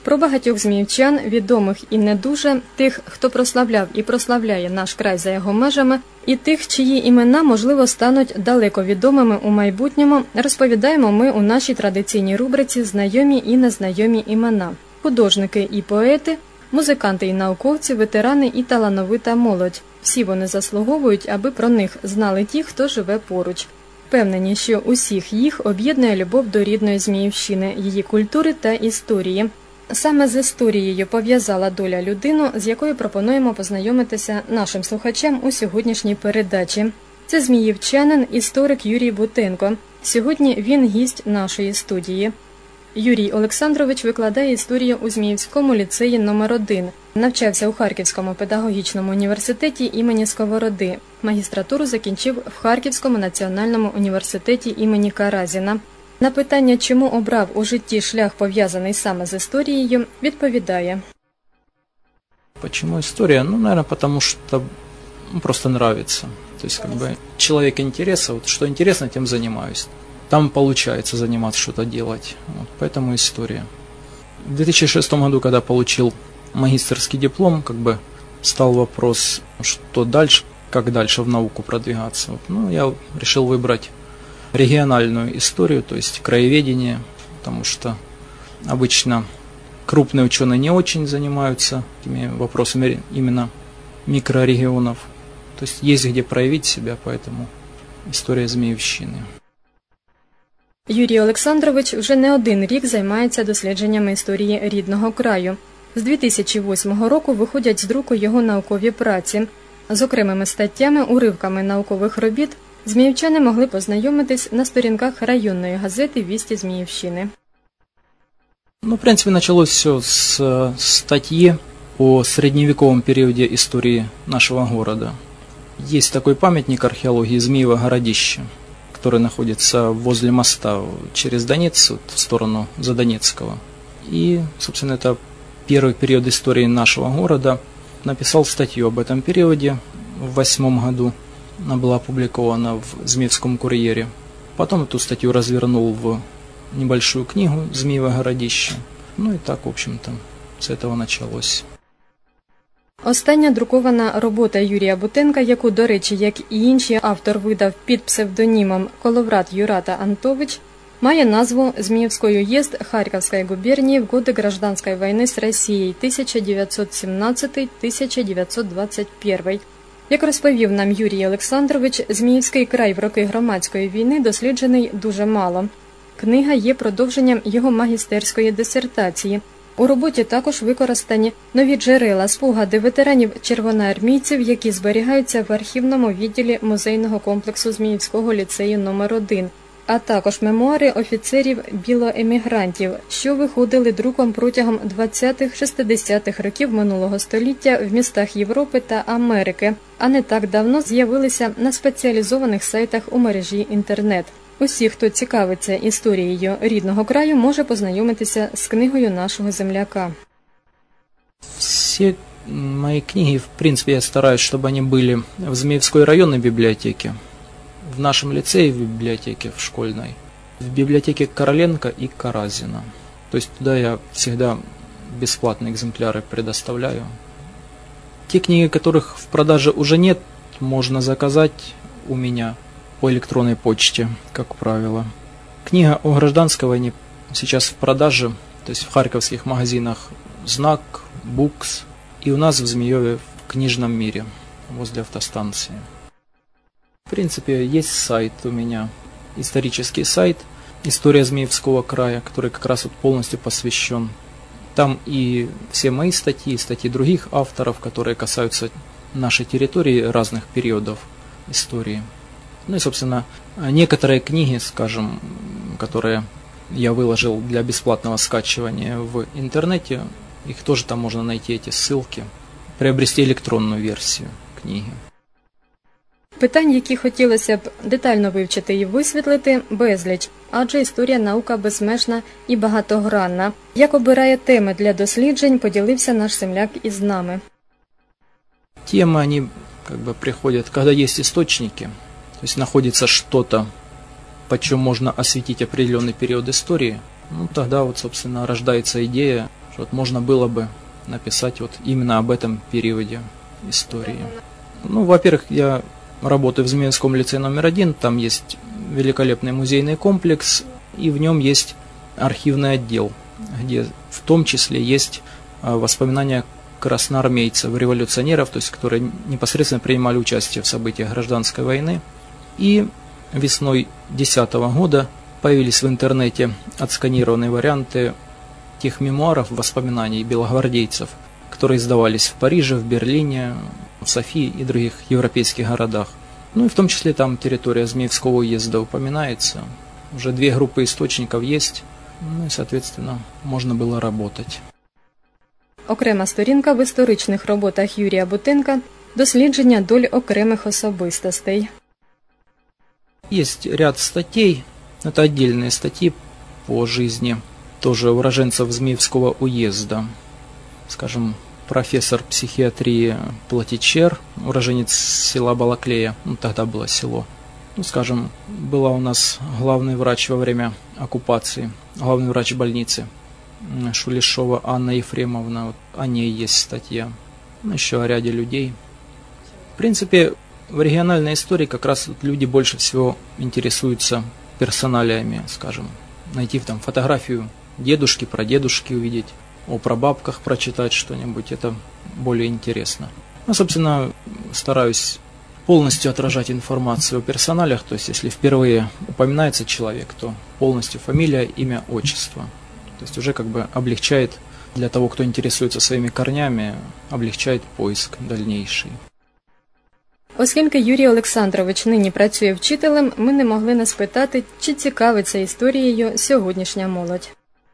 Про багатьох зміївчан, відомих і не дуже, тих, хто прославляв і прославляє наш край за його межами, і тих, чиї імена, можливо, стануть далеко відомими у майбутньому, розповідаємо ми у нашій традиційній рубриці «Знайомі і незнайомі імена». Художники і поети, музиканти і науковці, ветерани і талановита молодь. Всі вони заслуговують, аби про них знали ті, хто живе поруч. Впевнені, що усіх їх об'єднує любов до рідної Зміївщини, її культури та історії. Саме з історією пов'язала доля людину, з якою пропонуємо познайомитися нашим слухачам у сьогоднішній передачі. Це зміївчанин, історик Юрій Бутенко. Сьогодні він гість нашої студії. Юрій Олександрович викладає історію у Зміївському ліцеї номер 1. Навчався у Харківському педагогічному університеті імені Сковороди. Магістратуру закінчив в Харківському національному університеті імені Каразіна. На питання, чому обрав у житті шлях, пов'язаний саме з історією, відповідає. Почему история? Наверное, потому что просто нравится. То есть, человек интереса, что интересно, тем занимаюсь. Там получается заниматься, что-то делать. Поэтому история. В 2006 году, когда получил магистерский диплом, стал вопрос, что дальше, как дальше в науку продвигаться. Я решил выбрать региональную историю, то есть краеведение, потому что обычно крупные ученые не очень занимаются этими вопросами именно микрорегионов. То есть где проявить себя, поэтому история Зміївщини. Юрій Олександрович вже не один рік займається дослідженнями історії рідного краю. З 2008 року виходять з друку його наукові праці. З окремими статтями, уривками наукових робіт зміївчани могли познайомитись на сторінках районної газети «Вісті Зміївщини». В принципе, началось все с статьи о средневековом периоде истории нашего города. Есть такой памятник археологии Змеево городище, который находится возле моста через Донец, в сторону Задонецкого. И, собственно, это первый период истории нашего города. Написал статью об этом периоде в 2008 году. Она была опубликована в Змеевском курьере. Потом эту статью развернул в небольшую книгу «Змеево городище». И так, в общем-то, с этого началось. Остання друкована робота Юрія Бутенка, яку, до речі, як і інші, автор видав під псевдонімом Коловрат Юрата Антович, має назву «Змеевской уезд Харьковской губернии в годы гражданской войны с Россией 1917-1921». Як розповів нам Юрій Олександрович, Зміївський край в роки громадської війни досліджений дуже мало. Книга є продовженням його магістерської дисертації. У роботі також використані нові джерела, спогади ветеранів-червоноармійців, які зберігаються в архівному відділі музейного комплексу Зміївського ліцею номер 1, а також мемуари офіцерів-білоемігрантів, що виходили друком протягом 20-60-х років минулого століття в містах Європи та Америки, а не так давно з'явилися на спеціалізованих сайтах у мережі інтернет. Усі, хто цікавиться історією рідного краю, може познайомитися з книгою нашого земляка. Все мои книги, в принципе, я стараюсь, чтобы они были в Змеевской районной библиотеке, в нашем лицее в библиотеке, в школьной, в библиотеке Короленко и Каразина. То есть туда я всегда бесплатные экземпляры предоставляю. Те книги, которых в продаже уже нет, можно заказать у меня по электронной почте, как правило. Книга о гражданской войне сейчас в продаже, то есть в харьковских магазинах «Знак», «Букс» и у нас в Змееве в книжном мире, возле автостанции. В принципе, есть сайт у меня, исторический сайт «История Змеевского края», который как раз полностью посвящен. Там и все мои статьи, статьи других авторов, которые касаются нашей территории, разных периодов истории. И, собственно, некоторые книги, скажем, которые я выложил для бесплатного скачивания в интернете, их тоже там можно найти, эти ссылки, приобрести электронную версию книги. Питань, які хотілося б детально вивчити і висвітлити, безліч, адже історія наука безмежна і багатогранна. Як обирає теми для досліджень, поділився наш земляк із нами. Темы, они приходят, когда есть источники, то есть находится что-то, по чем можно осветить определенный период истории, тогда собственно, рождается идея, что вот можно было бы написать вот именно об этом периоде истории. Ну, во-первых, я работаю в Змеевском лицее номер 1, там есть великолепный музейный комплекс, и в нем есть архивный отдел, где в том числе есть воспоминания красноармейцев, революционеров, то есть которые непосредственно принимали участие в событиях гражданской войны. И весной 2010 года появились в интернете отсканированные варианты тех мемуаров, воспоминаний белогвардейцев, которые издавались в Париже, в Берлине, в Софии и других европейских городах. Ну и в том числе там территория Змеевского уезда упоминается. Уже 2 группы источников есть, ну і, соответственно, можна було работать. Окрема сторінка в історичних роботах Юрія Бутенка – дослідження доль окремих особистостей. Есть ряд статей, это отдельные статьи по жизни тоже уроженцев Змеевского уезда. Скажем, профессор психиатрии Платичер, уроженец села Балаклея, ну тогда было село. Ну, скажем, была у нас главный врач во время оккупации, главный врач больницы Шулешова Анна Ефремовна, вот о ней есть статья, ну, еще о ряде людей. В принципе, в региональной истории как раз вот люди больше всего интересуются персоналиями, скажем, найти там фотографию дедушки, прадедушки увидеть, о прабабках прочитать что-нибудь, это более интересно. Ну, собственно, стараюсь полностью отражать информацию о персоналиях, то есть если впервые упоминается человек, то полностью фамилия, имя, отчество. То есть уже как бы облегчает для того, кто интересуется своими корнями, облегчает поиск дальнейший. Оскільки Юрій Олександрович нині працює вчителем, ми не могли не спитати, чи цікавиться історією сьогоднішня молодь.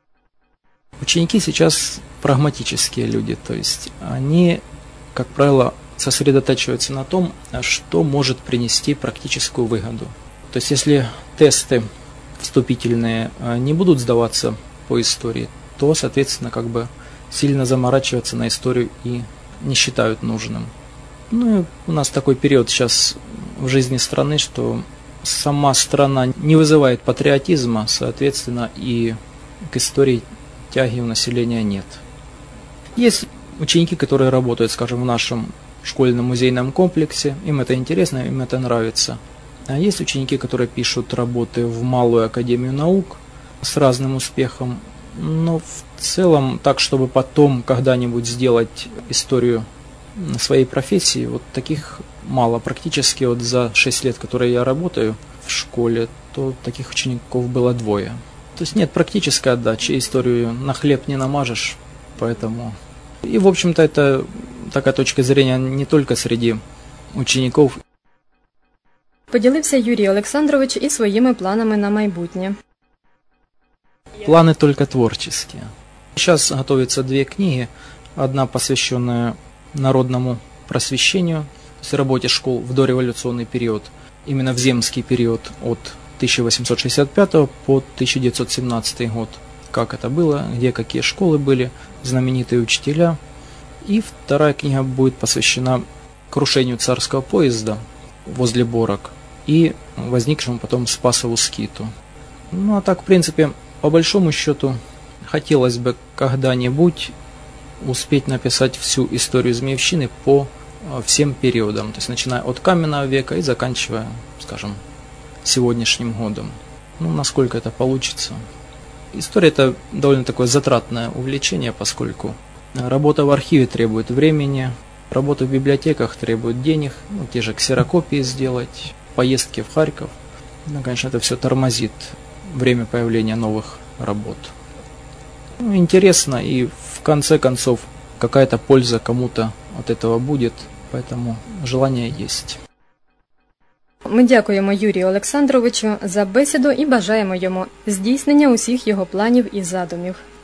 Ученики сейчас прагматические люди, то есть они, как правило, сосредотачиваются на том, что может принести практическую выгоду. То есть если тесты вступительные не будут сдаваться по истории, то, соответственно, как бы сильно заморачиваться на историю и не считают нужным. Ну и у нас такой период сейчас в жизни страны, что сама страна не вызывает патриотизма, соответственно, и к истории тяги у населения нет. Есть ученики, которые работают, скажем, в нашем школьном музейном комплексе, им это интересно, им это нравится. А есть ученики, которые пишут работы в Малую академию наук с разным успехом, но в целом так, чтобы потом когда-нибудь сделать историю своей профессии, вот таких мало. Практически вот за 6 лет, которые я работаю в школе, то таких учеников было 2. То есть нет практической отдачи, историю на хлеб не намажешь, поэтому... И, в общем-то, это такая точка зрения не только среди учеников. Поділився Юрій Олександрович і своїми планами на майбутнє. Планы только творческие. Сейчас готовятся 2 книги. Одна посвященная народному просвещению, то есть работе школ в дореволюционный период, именно в земский период от 1865 по 1917 год. Как это было, где какие школы были, знаменитые учителя. И вторая книга будет посвящена крушению царского поезда возле Борок и возникшему потом Спасову скиту. Ну а так, в принципе, по большому счету, хотелось бы когда-нибудь успеть написать всю историю Змеевщины по всем периодам, то есть начиная от каменного века и заканчивая, скажем, сегодняшним годом. Ну, насколько это получится. История – это довольно такое затратное увлечение, поскольку работа в архиве требует времени, работа в библиотеках требует денег, ну, те же ксерокопии сделать, поездки в Харьков. Ну, конечно, это все тормозит время появления новых работ. Ну, интересно, и в конце концов какая-то польза кому-то от этого будет, поэтому желание есть. Ми дякуємо Юрію Олександровичу за бесіду і бажаємо йому здійснення усіх його планів і задумів.